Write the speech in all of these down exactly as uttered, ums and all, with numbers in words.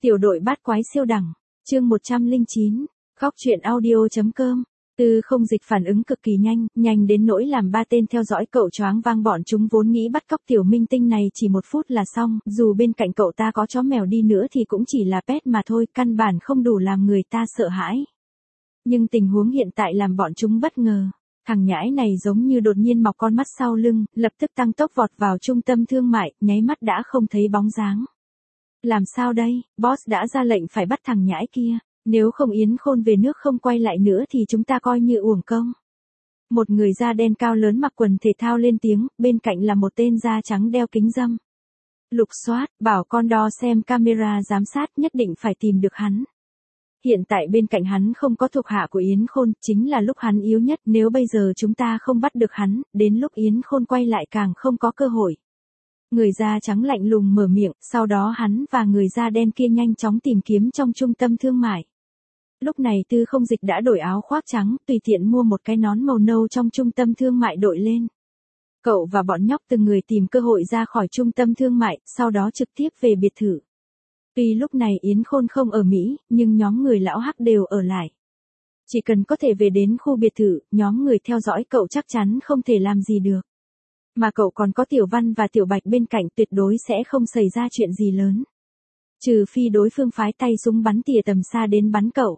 Tiểu đội bát quái siêu đẳng, chương một trăm lẻ chín, góc truyện audio.com. Tư Không Dịch phản ứng cực kỳ nhanh, nhanh đến nỗi làm ba tên theo dõi cậu choáng váng, bọn chúng vốn nghĩ bắt cóc tiểu minh tinh này chỉ một phút là xong, dù bên cạnh cậu ta có chó mèo đi nữa thì cũng chỉ là pet mà thôi, căn bản không đủ làm người ta sợ hãi. Nhưng tình huống hiện tại làm bọn chúng bất ngờ. Thằng nhãi này giống như đột nhiên mọc con mắt sau lưng, lập tức tăng tốc vọt vào trung tâm thương mại, nháy mắt đã không thấy bóng dáng. Làm sao đây, boss đã ra lệnh phải bắt thằng nhãi kia, nếu không Yến Khôn về nước không quay lại nữa thì chúng ta coi như uổng công. Một người da đen cao lớn mặc quần thể thao lên tiếng, bên cạnh là một tên da trắng đeo kính râm. Lục soát, bảo con đo xem camera giám sát, nhất định phải tìm được hắn. Hiện tại bên cạnh hắn không có thuộc hạ của Yến Khôn, chính là lúc hắn yếu nhất, nếu bây giờ chúng ta không bắt được hắn, đến lúc Yến Khôn quay lại càng không có cơ hội. Người da trắng lạnh lùng mở miệng, sau đó hắn và người da đen kia nhanh chóng tìm kiếm trong trung tâm thương mại. Lúc này Tư Không Dịch đã đổi áo khoác trắng, tùy tiện mua một cái nón màu nâu trong trung tâm thương mại đội lên. Cậu và bọn nhóc từng người tìm cơ hội ra khỏi trung tâm thương mại, sau đó trực tiếp về biệt thự. Tuy lúc này Yến Khôn không ở Mỹ, nhưng nhóm người lão hắc đều ở lại. Chỉ cần có thể về đến khu biệt thự, nhóm người theo dõi cậu chắc chắn không thể làm gì được. Mà cậu còn có Tiểu Văn và Tiểu Bạch bên cạnh, tuyệt đối sẽ không xảy ra chuyện gì lớn. Trừ phi đối phương phái tay súng bắn tỉa tầm xa đến bắn cậu.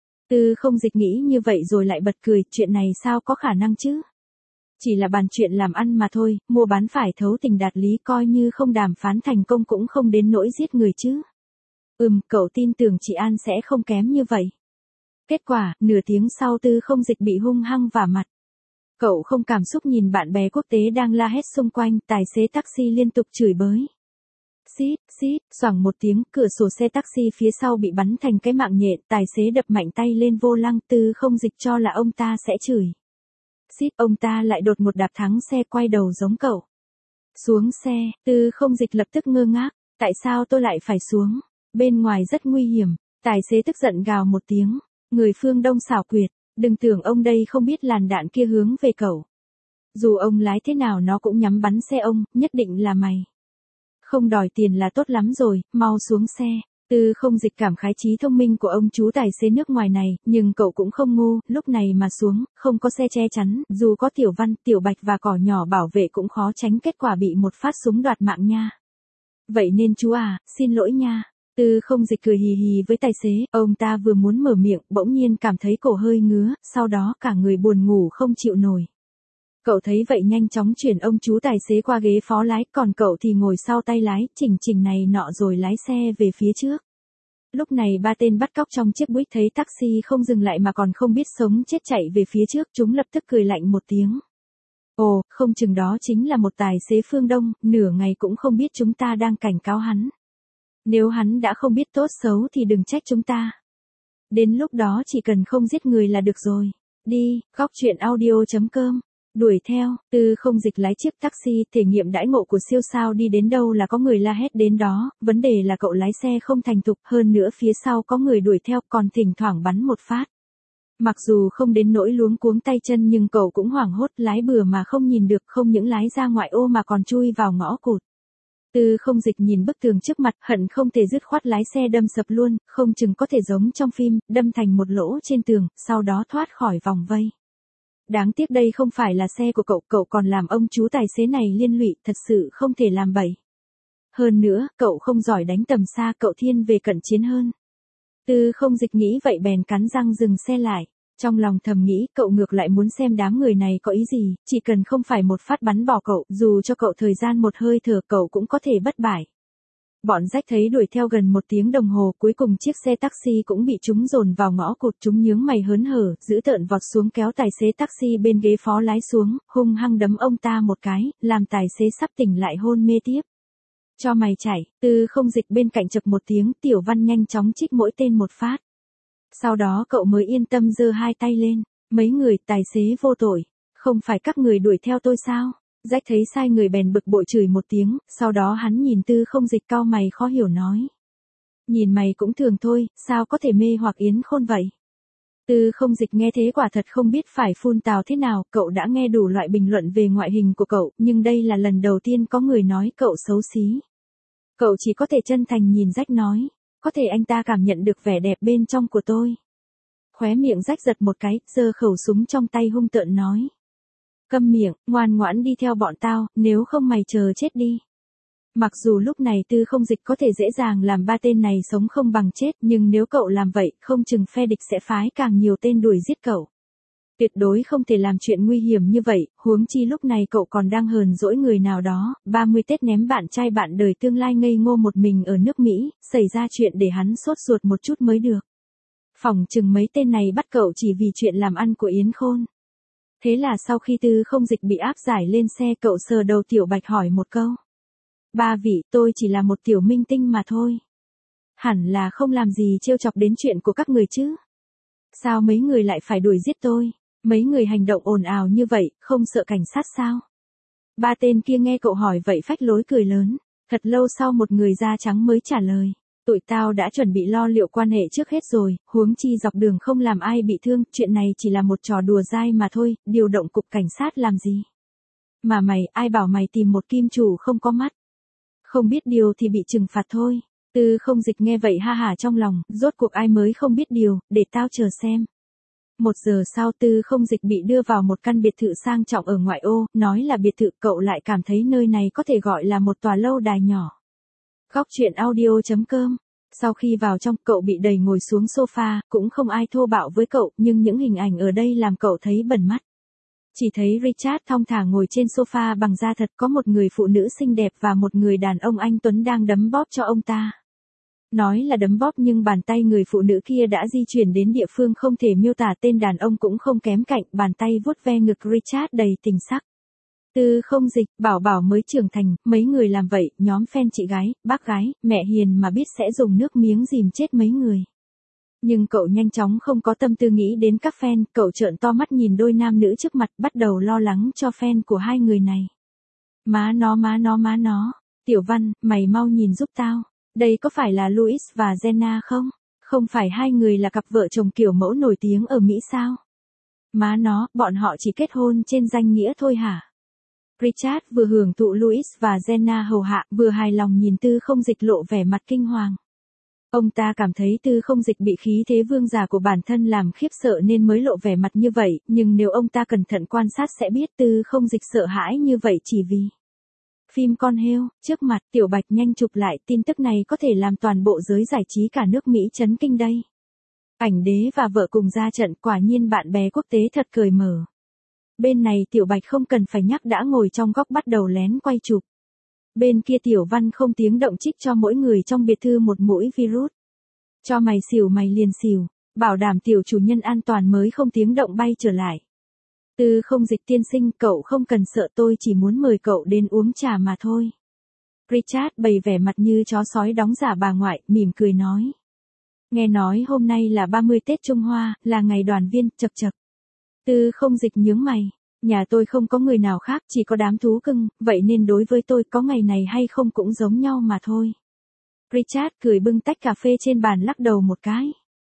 Tư Không Dịch nghĩ như vậy rồi lại bật cười, chuyện này sao có khả năng chứ? Chỉ là bàn chuyện làm ăn mà thôi, mua bán phải thấu tình đạt lý, coi như không đàm phán thành công cũng không đến nỗi giết người chứ. Ừm, cậu tin tưởng chị An sẽ không kém như vậy. Kết quả, nửa tiếng sau Tư Không Dịch bị hung hăng vả mặt. Cậu không cảm xúc nhìn bạn bè quốc tế đang la hét xung quanh, tài xế taxi liên tục chửi bới. Xít, xít, xoảng một tiếng, cửa sổ xe taxi phía sau bị bắn thành cái mạng nhện, tài xế đập mạnh tay lên vô lăng, Tư Không Dịch cho là ông ta sẽ chửi. Xít, ông ta lại đột một đạp thắng xe, quay đầu giống cậu. Xuống xe, Tư Không Dịch lập tức ngơ ngác, tại sao tôi lại phải xuống? Bên ngoài rất nguy hiểm, tài xế tức giận gào một tiếng, người phương Đông xảo quyệt, đừng tưởng ông đây không biết làn đạn kia hướng về cậu. Dù ông lái thế nào nó cũng nhắm bắn xe ông, nhất định là mày. Không đòi tiền là tốt lắm rồi, mau xuống xe. Tư Không Dịch cảm khái trí thông minh của ông chú tài xế nước ngoài này, nhưng cậu cũng không ngu, lúc này mà xuống, không có xe che chắn, dù có Tiểu Văn, Tiểu Bạch và cỏ nhỏ bảo vệ cũng khó tránh kết quả bị một phát súng đoạt mạng nha. Vậy nên chú à, xin lỗi nha. Tư Không Dịch cười hì hì với tài xế, ông ta vừa muốn mở miệng, bỗng nhiên cảm thấy cổ hơi ngứa, sau đó cả người buồn ngủ không chịu nổi. Cậu thấy vậy nhanh chóng chuyển ông chú tài xế qua ghế phó lái, còn cậu thì ngồi sau tay lái, chỉnh chỉnh này nọ rồi lái xe về phía trước. Lúc này ba tên bắt cóc trong chiếc Buick thấy taxi không dừng lại mà còn không biết sống chết chạy về phía trước, chúng lập tức cười lạnh một tiếng. Ồ, không chừng đó chính là một tài xế phương Đông, nửa ngày cũng không biết chúng ta đang cảnh cáo hắn. Nếu hắn đã không biết tốt xấu thì đừng trách chúng ta. Đến lúc đó chỉ cần không giết người là được rồi. Đi, góc truyện audio.com. Đuổi theo, Tư Không Dịch lái chiếc taxi, thể nghiệm đãi ngộ của siêu sao đi đến đâu là có người la hét đến đó, vấn đề là cậu lái xe không thành thục, hơn nữa phía sau có người đuổi theo còn thỉnh thoảng bắn một phát. Mặc dù không đến nỗi luống cuống tay chân nhưng cậu cũng hoảng hốt, lái bừa mà không nhìn được, không những lái ra ngoại ô mà còn chui vào ngõ cụt. Tư Không Dịch nhìn bức tường trước mặt, hận không thể dứt khoát lái xe đâm sập luôn, không chừng có thể giống trong phim, đâm thành một lỗ trên tường, sau đó thoát khỏi vòng vây. Đáng tiếc đây không phải là xe của cậu, cậu còn làm ông chú tài xế này liên lụy, thật sự không thể làm bậy. Hơn nữa, cậu không giỏi đánh tầm xa, cậu thiên về cận chiến hơn. Tư Không Dịch nghĩ vậy bèn cắn răng dừng xe lại. Trong lòng thầm nghĩ, cậu ngược lại muốn xem đám người này có ý gì, chỉ cần không phải một phát bắn bỏ cậu, dù cho cậu thời gian một hơi thở cậu cũng có thể bất bại. Bọn rách thấy đuổi theo gần một tiếng đồng hồ, cuối cùng chiếc xe taxi cũng bị chúng dồn vào ngõ cụt, chúng nhướng mày hớn hở, giữ tợn vọt xuống kéo tài xế taxi bên ghế phó lái xuống, hung hăng đấm ông ta một cái, làm tài xế sắp tỉnh lại hôn mê tiếp. Cho mày chạy, Tư Không Dịch bên cạnh chập một tiếng, Tiểu Văn nhanh chóng trích mỗi tên một phát. Sau đó cậu mới yên tâm giơ hai tay lên, mấy người tài xế vô tội, không phải các người đuổi theo tôi sao? Rách thấy sai người bèn bực bội chửi một tiếng, sau đó hắn nhìn Tư Không Dịch cau mày khó hiểu nói. Nhìn mày cũng thường thôi, sao có thể mê hoặc Yến Khôn vậy? Tư Không Dịch nghe thế quả thật không biết phải phun tào thế nào, cậu đã nghe đủ loại bình luận về ngoại hình của cậu, nhưng đây là lần đầu tiên có người nói cậu xấu xí. Cậu chỉ có thể chân thành nhìn Rách nói. có thể anh ta cảm nhận được vẻ đẹp bên trong của tôi. Khóe miệng rách giật một cái, giơ khẩu súng trong tay hung tợn nói. Câm miệng, ngoan ngoãn đi theo bọn tao, nếu không mày chờ chết đi. Mặc dù lúc này Tư Không Dịch có thể dễ dàng làm ba tên này sống không bằng chết, nhưng nếu cậu làm vậy, không chừng phe địch sẽ phái càng nhiều tên đuổi giết cậu. Tuyệt đối không thể làm chuyện nguy hiểm như vậy, huống chi lúc này cậu còn đang hờn dỗi người nào đó, ba mươi Tết ném bạn trai bạn đời tương lai ngây ngô một mình ở nước Mỹ, xảy ra chuyện để hắn sốt ruột một chút mới được. Phỏng chừng mấy tên này bắt cậu chỉ vì chuyện làm ăn của Yến Khôn. Thế là sau khi Tư Không Dịch bị áp giải lên xe, cậu sờ đầu Tiểu Bạch hỏi một câu. Ba vị, tôi chỉ là một tiểu minh tinh mà thôi. Hẳn là không làm gì trêu chọc đến chuyện của các người chứ. Sao mấy người lại phải đuổi giết tôi? Mấy người hành động ồn ào như vậy, không sợ cảnh sát sao? Ba tên kia nghe cậu hỏi vậy phách lối cười lớn. Thật lâu sau một người da trắng mới trả lời. Tụi tao đã chuẩn bị lo liệu quan hệ trước hết rồi, huống chi dọc đường không làm ai bị thương, chuyện này chỉ là một trò đùa dai mà thôi, điều động cục cảnh sát làm gì? Mà mày, ai bảo mày tìm một kim chủ không có mắt? Không biết điều thì bị trừng phạt thôi. Tư Không Dịch nghe vậy ha hả trong lòng, rốt cuộc ai mới không biết điều, để tao chờ xem. Một giờ sau Tư Không Dịch bị đưa vào một căn biệt thự sang trọng ở ngoại ô, nói là biệt thự, cậu lại cảm thấy nơi này có thể gọi là một tòa lâu đài nhỏ. Góc truyện audio chấm com. Sau khi vào trong, cậu bị đẩy ngồi xuống sofa, cũng không ai thô bạo với cậu, nhưng những hình ảnh ở đây làm cậu thấy bẩn mắt. Chỉ thấy Richard thong thả ngồi trên sofa bằng da thật, có một người phụ nữ xinh đẹp và một người đàn ông anh tuấn đang đấm bóp cho ông ta. Nói là đấm bóp nhưng bàn tay người phụ nữ kia đã di chuyển đến địa phương không thể miêu tả, tên đàn ông cũng không kém cạnh, bàn tay vuốt ve ngực Richard đầy tình sắc. Tư Không Dịch, bảo bảo mới trưởng thành, mấy người làm vậy, nhóm fan chị gái, bác gái, mẹ hiền mà biết sẽ dùng nước miếng dìm chết mấy người. Nhưng cậu nhanh chóng không có tâm tư nghĩ đến các fan, cậu trợn to mắt nhìn đôi nam nữ trước mặt, bắt đầu lo lắng cho fan của hai người này. Má nó má nó má nó, Tiểu Văn, mày mau nhìn giúp tao, đây có phải là Louis và Jenna không? Không phải hai người là cặp vợ chồng kiểu mẫu nổi tiếng ở Mỹ sao? Má nó, bọn họ chỉ kết hôn trên danh nghĩa thôi hả? Richard vừa hưởng thụ Louis và Jenna hầu hạ, vừa hài lòng nhìn Tư Không Dịch lộ vẻ mặt kinh hoàng. Ông ta cảm thấy Tư Không Dịch bị khí thế vương giả của bản thân làm khiếp sợ nên mới lộ vẻ mặt như vậy, nhưng nếu ông ta cẩn thận quan sát sẽ biết Tư Không Dịch sợ hãi như vậy chỉ vì phim con heo. Trước mặt Tiểu Bạch nhanh chụp lại, tin tức này có thể làm toàn bộ giới giải trí cả nước Mỹ chấn kinh đây. Ảnh đế và vợ cùng ra trận, quả nhiên bạn bè quốc tế thật cởi mở. Bên này Tiểu Bạch không cần phải nhắc đã ngồi trong góc bắt đầu lén quay chụp. Bên kia Tiểu Văn không tiếng động trích cho mỗi người trong biệt thự một mũi virus. Cho mày xỉu mày liền xỉu, bảo đảm tiểu chủ nhân an toàn mới không tiếng động bay trở lại. Tư Không Dịch tiên sinh, cậu không cần sợ, tôi chỉ muốn mời cậu đến uống trà mà thôi. Richard bày vẻ mặt như chó sói đóng giả bà ngoại, mỉm cười nói. Nghe nói hôm nay là ba mươi Tết Trung Hoa, là ngày đoàn viên, chậc chậc. Tư Không Dịch nhướng mày. Nhà tôi không có người nào khác, chỉ có đám thú cưng, vậy nên đối với tôi có ngày này hay không cũng giống nhau mà thôi. Richard cười bưng tách cà phê trên bàn lắc đầu một cái.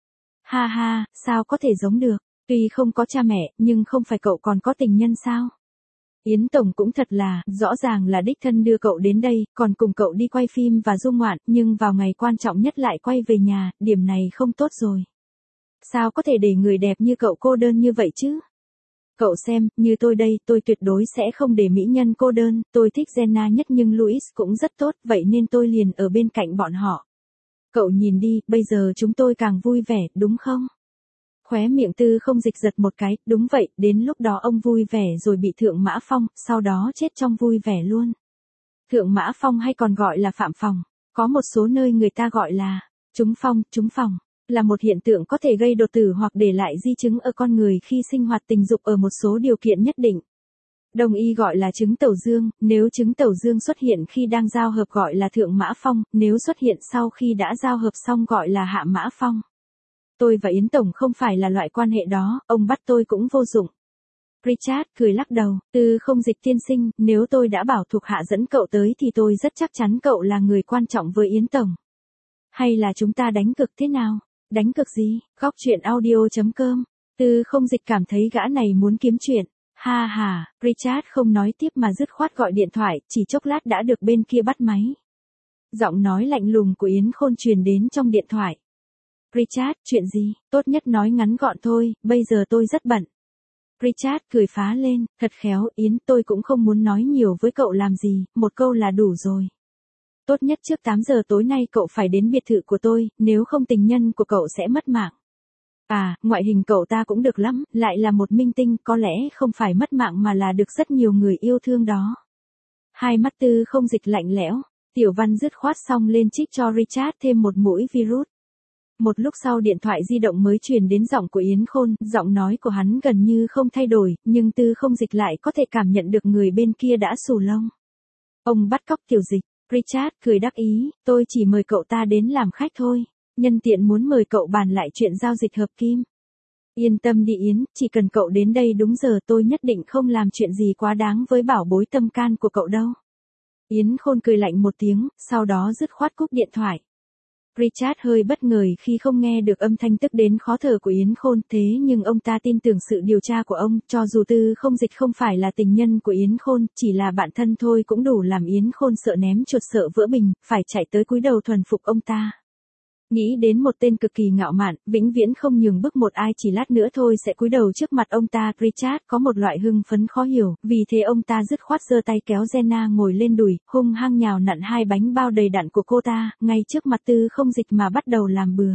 Ha ha, sao có thể giống được, tuy không có cha mẹ, nhưng không phải cậu còn có tình nhân sao? Yến Tổng cũng thật là, rõ ràng là đích thân đưa cậu đến đây, còn cùng cậu đi quay phim và du ngoạn, nhưng vào ngày quan trọng nhất lại quay về nhà, điểm này không tốt rồi. Sao có thể để người đẹp như cậu cô đơn như vậy chứ? Cậu xem, như tôi đây, tôi tuyệt đối sẽ không để mỹ nhân cô đơn, tôi thích Jenna nhất nhưng Louis cũng rất tốt, vậy nên tôi liền ở bên cạnh bọn họ. Cậu nhìn đi, bây giờ chúng tôi càng vui vẻ, đúng không? Khóe miệng Tư Không Dịch giật một cái, đúng vậy, đến lúc đó ông vui vẻ rồi bị Thượng Mã Phong, sau đó chết trong vui vẻ luôn. Thượng Mã Phong hay còn gọi là Phạm Phòng, có một số nơi người ta gọi là trúng phong, trúng phòng, là một hiện tượng có thể gây đột tử hoặc để lại di chứng ở con người khi sinh hoạt tình dục ở một số điều kiện nhất định. Đồng y gọi là chứng tẩu dương, nếu chứng tẩu dương xuất hiện khi đang giao hợp gọi là Thượng Mã Phong, nếu xuất hiện sau khi đã giao hợp xong gọi là Hạ Mã Phong. Tôi và Yến Tổng không phải là loại quan hệ đó, ông bắt tôi cũng vô dụng. Richard cười lắc đầu, Tư Không Dịch tiên sinh, nếu tôi đã bảo thuộc hạ dẫn cậu tới thì tôi rất chắc chắn cậu là người quan trọng với Yến Tổng. Hay là chúng ta đánh cược thế nào? Đánh cược gì? Góc truyện audio chấm com. Tư Không Dịch cảm thấy gã này muốn kiếm chuyện. Ha ha, Richard không nói tiếp mà dứt khoát gọi điện thoại, chỉ chốc lát đã được bên kia bắt máy. Giọng nói lạnh lùng của Yến Khôn truyền đến trong điện thoại. Richard, chuyện gì, tốt nhất nói ngắn gọn thôi, bây giờ tôi rất bận. Richard cười phá lên, thật khéo, Yến, tôi cũng không muốn nói nhiều với cậu làm gì, một câu là đủ rồi. Tốt nhất trước tám giờ tối nay cậu phải đến biệt thự của tôi, nếu không tình nhân của cậu sẽ mất mạng. À, ngoại hình cậu ta cũng được lắm, lại là một minh tinh, có lẽ không phải mất mạng mà là được rất nhiều người yêu thương đó. Hai mắt Tư Không Dịch lạnh lẽo, Tiểu Văn dứt khoát xong lên trích cho Richard thêm một mũi virus. Một lúc sau điện thoại di động mới truyền đến giọng của Yến Khôn, giọng nói của hắn gần như không thay đổi, nhưng Tư Không Dịch lại có thể cảm nhận được người bên kia đã xù lông. Ông bắt cóc Tiểu Dịch, Richard cười đắc ý, tôi chỉ mời cậu ta đến làm khách thôi, nhân tiện muốn mời cậu bàn lại chuyện giao dịch hợp kim. Yên tâm đi Yến, chỉ cần cậu đến đây đúng giờ tôi nhất định không làm chuyện gì quá đáng với bảo bối tâm can của cậu đâu. Yến Khôn cười lạnh một tiếng, sau đó dứt khoát cúp điện thoại. Richard hơi bất ngờ khi không nghe được âm thanh tức đến khó thở của Yến Khôn, thế nhưng ông ta tin tưởng sự điều tra của ông, cho dù Tư Không Dịch không phải là tình nhân của Yến Khôn, chỉ là bạn thân thôi cũng đủ làm Yến Khôn sợ ném chuột sợ vỡ bình, phải chạy tới cúi đầu thuần phục ông ta. Nghĩ đến một tên cực kỳ ngạo mạn, vĩnh viễn không nhường bước một ai chỉ lát nữa thôi sẽ cúi đầu trước mặt ông ta, Richard có một loại hưng phấn khó hiểu, vì thế ông ta dứt khoát giơ tay kéo Jenna ngồi lên đùi, hung hăng nhào nặn hai bánh bao đầy đặn của cô ta, ngay trước mặt Tư Không Dịch mà bắt đầu làm bừa.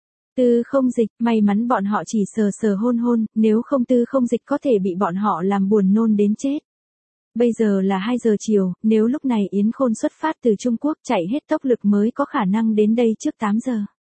Tư Không Dịch, may mắn bọn họ chỉ sờ sờ hôn hôn, nếu không Tư Không Dịch có thể bị bọn họ làm buồn nôn đến chết. Bây giờ là hai giờ chiều, nếu lúc này Yến Khôn xuất phát từ Trung Quốc chạy hết tốc lực mới có khả năng đến đây trước tám giờ.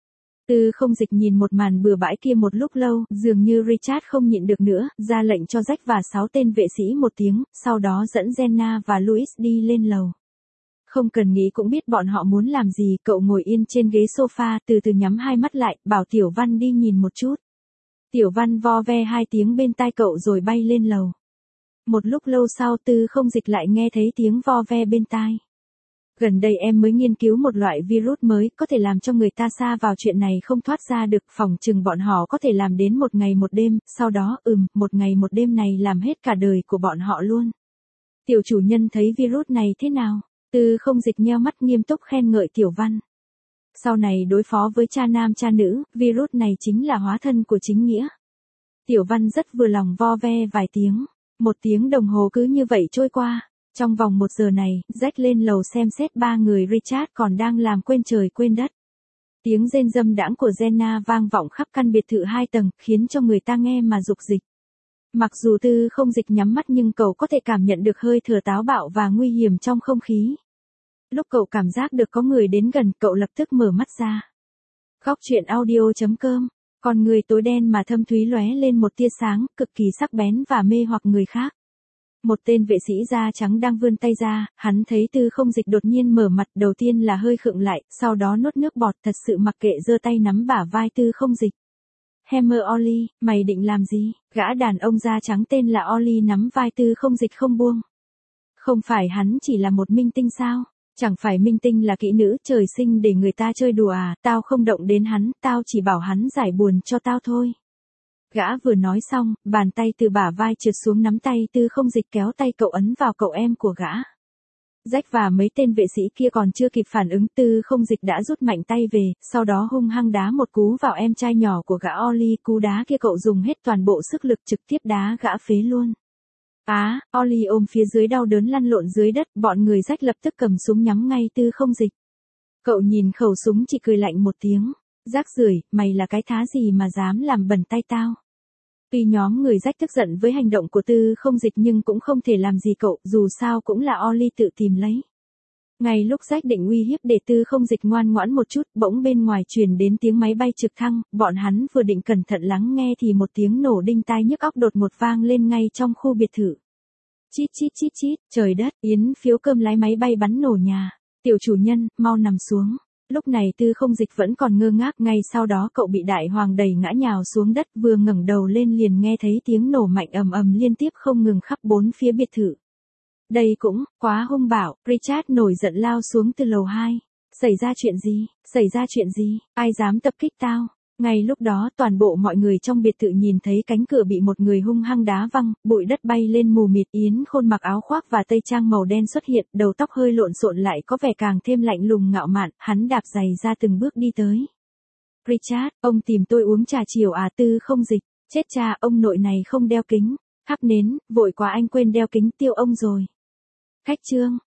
Tư Không Dịch nhìn một màn bừa bãi kia một lúc lâu, dường như Richard không nhịn được nữa, ra lệnh cho Jack và sáu tên vệ sĩ một tiếng, sau đó dẫn Jenna và Louis đi lên lầu. Không cần nghĩ cũng biết bọn họ muốn làm gì, cậu ngồi yên trên ghế sofa, từ từ nhắm hai mắt lại, bảo Tiểu Văn đi nhìn một chút. Tiểu Văn vo ve hai tiếng bên tai cậu rồi bay lên lầu. Một lúc lâu sau Tư Không Dịch lại nghe thấy tiếng vo ve bên tai. Gần đây em mới nghiên cứu một loại virus mới, có thể làm cho người ta sa vào chuyện này không thoát ra được, phỏng chừng bọn họ có thể làm đến một ngày một đêm, sau đó, ừm, một ngày một đêm này làm hết cả đời của bọn họ luôn. Tiểu chủ nhân thấy virus này thế nào? Tư Không Dịch nheo mắt nghiêm túc khen ngợi Tiểu Văn. Sau này đối phó với cha nam cha nữ, virus này chính là hóa thân của chính nghĩa. Tiểu Văn rất vừa lòng vo ve vài tiếng. Một tiếng đồng hồ cứ như vậy trôi qua. Trong vòng một giờ này, Jack lên lầu xem xét ba người Richard còn đang làm quên trời quên đất. Tiếng rên râm đãng của Jenna vang vọng khắp căn biệt thự hai tầng, khiến cho người ta nghe mà rục dịch. Mặc dù Tư Không Dịch nhắm mắt nhưng cậu có thể cảm nhận được hơi thở táo bạo và nguy hiểm trong không khí. Lúc cậu cảm giác được có người đến gần, cậu lập tức mở mắt ra. Góc truyện audio chấm com. Con người tối đen mà thâm thúy lóe lên một tia sáng, cực kỳ sắc bén và mê hoặc người khác. Một tên vệ sĩ da trắng đang vươn tay ra, hắn thấy Tư Không Dịch đột nhiên mở mặt, đầu tiên là hơi khựng lại, sau đó nuốt nước bọt, thật sự mặc kệ giơ tay nắm bả vai Tư Không Dịch. Hammer Ollie, mày định làm gì? Gã đàn ông da trắng tên là Ollie nắm vai Tư Không Dịch không buông. Không phải hắn chỉ là một minh tinh sao? Chẳng phải minh tinh là kỹ nữ trời sinh để người ta chơi đùa à, tao không động đến hắn, tao chỉ bảo hắn giải buồn cho tao thôi. Gã vừa nói xong, bàn tay từ bả vai trượt xuống nắm tay Tư Không Dịch kéo tay cậu ấn vào cậu em của gã. Jack và mấy tên vệ sĩ kia còn chưa kịp phản ứng, Tư Không Dịch đã rút mạnh tay về, sau đó hung hăng đá một cú vào em trai nhỏ của gã Ollie, cú đá kia cậu dùng hết toàn bộ sức lực trực tiếp đá gã phế luôn. Á, à, Ollie ôm phía dưới đau đớn lăn lộn dưới đất, bọn người Jack lập tức cầm súng nhắm ngay Tư Không Dịch. Cậu nhìn khẩu súng chỉ cười lạnh một tiếng, rác rưởi, mày là cái thá gì mà dám làm bẩn tay tao. Tuy nhóm người Jack tức giận với hành động của Tư Không Dịch nhưng cũng không thể làm gì cậu, dù sao cũng là Ollie tự tìm lấy. Ngay lúc Jack định uy hiếp để Tư Không Dịch ngoan ngoãn một chút, bỗng bên ngoài truyền đến tiếng máy bay trực thăng, bọn hắn vừa định cẩn thận lắng nghe thì một tiếng nổ đinh tai nhức óc đột ngột vang lên ngay trong khu biệt thự. Chít chít chít chít, trời đất, Yến Phiếu Cơm lái máy bay bắn nổ nhà. Tiểu chủ nhân, mau nằm xuống. Lúc này Tư Không Dịch vẫn còn ngơ ngác, ngay sau đó cậu bị đại hoàng đẩy ngã nhào xuống đất, vừa ngẩng đầu lên liền nghe thấy tiếng nổ mạnh ầm ầm liên tiếp không ngừng khắp bốn phía biệt thự. Đây cũng, quá hung bạo, Richard nổi giận lao xuống từ lầu hai. Xảy ra chuyện gì, xảy ra chuyện gì, ai dám tập kích tao? Ngay lúc đó toàn bộ mọi người trong biệt thự nhìn thấy cánh cửa bị một người hung hăng đá văng, bụi đất bay lên mù mịt. Yến Khôn mặc áo khoác và tây trang màu đen xuất hiện, đầu tóc hơi lộn xộn lại có vẻ càng thêm lạnh lùng ngạo mạn, hắn đạp giày ra từng bước đi tới. Richard, ông tìm tôi uống trà chiều à? Tư Không Dịch, chết cha, ông nội này không đeo kính. Thắp nến, vội quá anh quên đeo kính tiêu ông rồi. Khách Trương,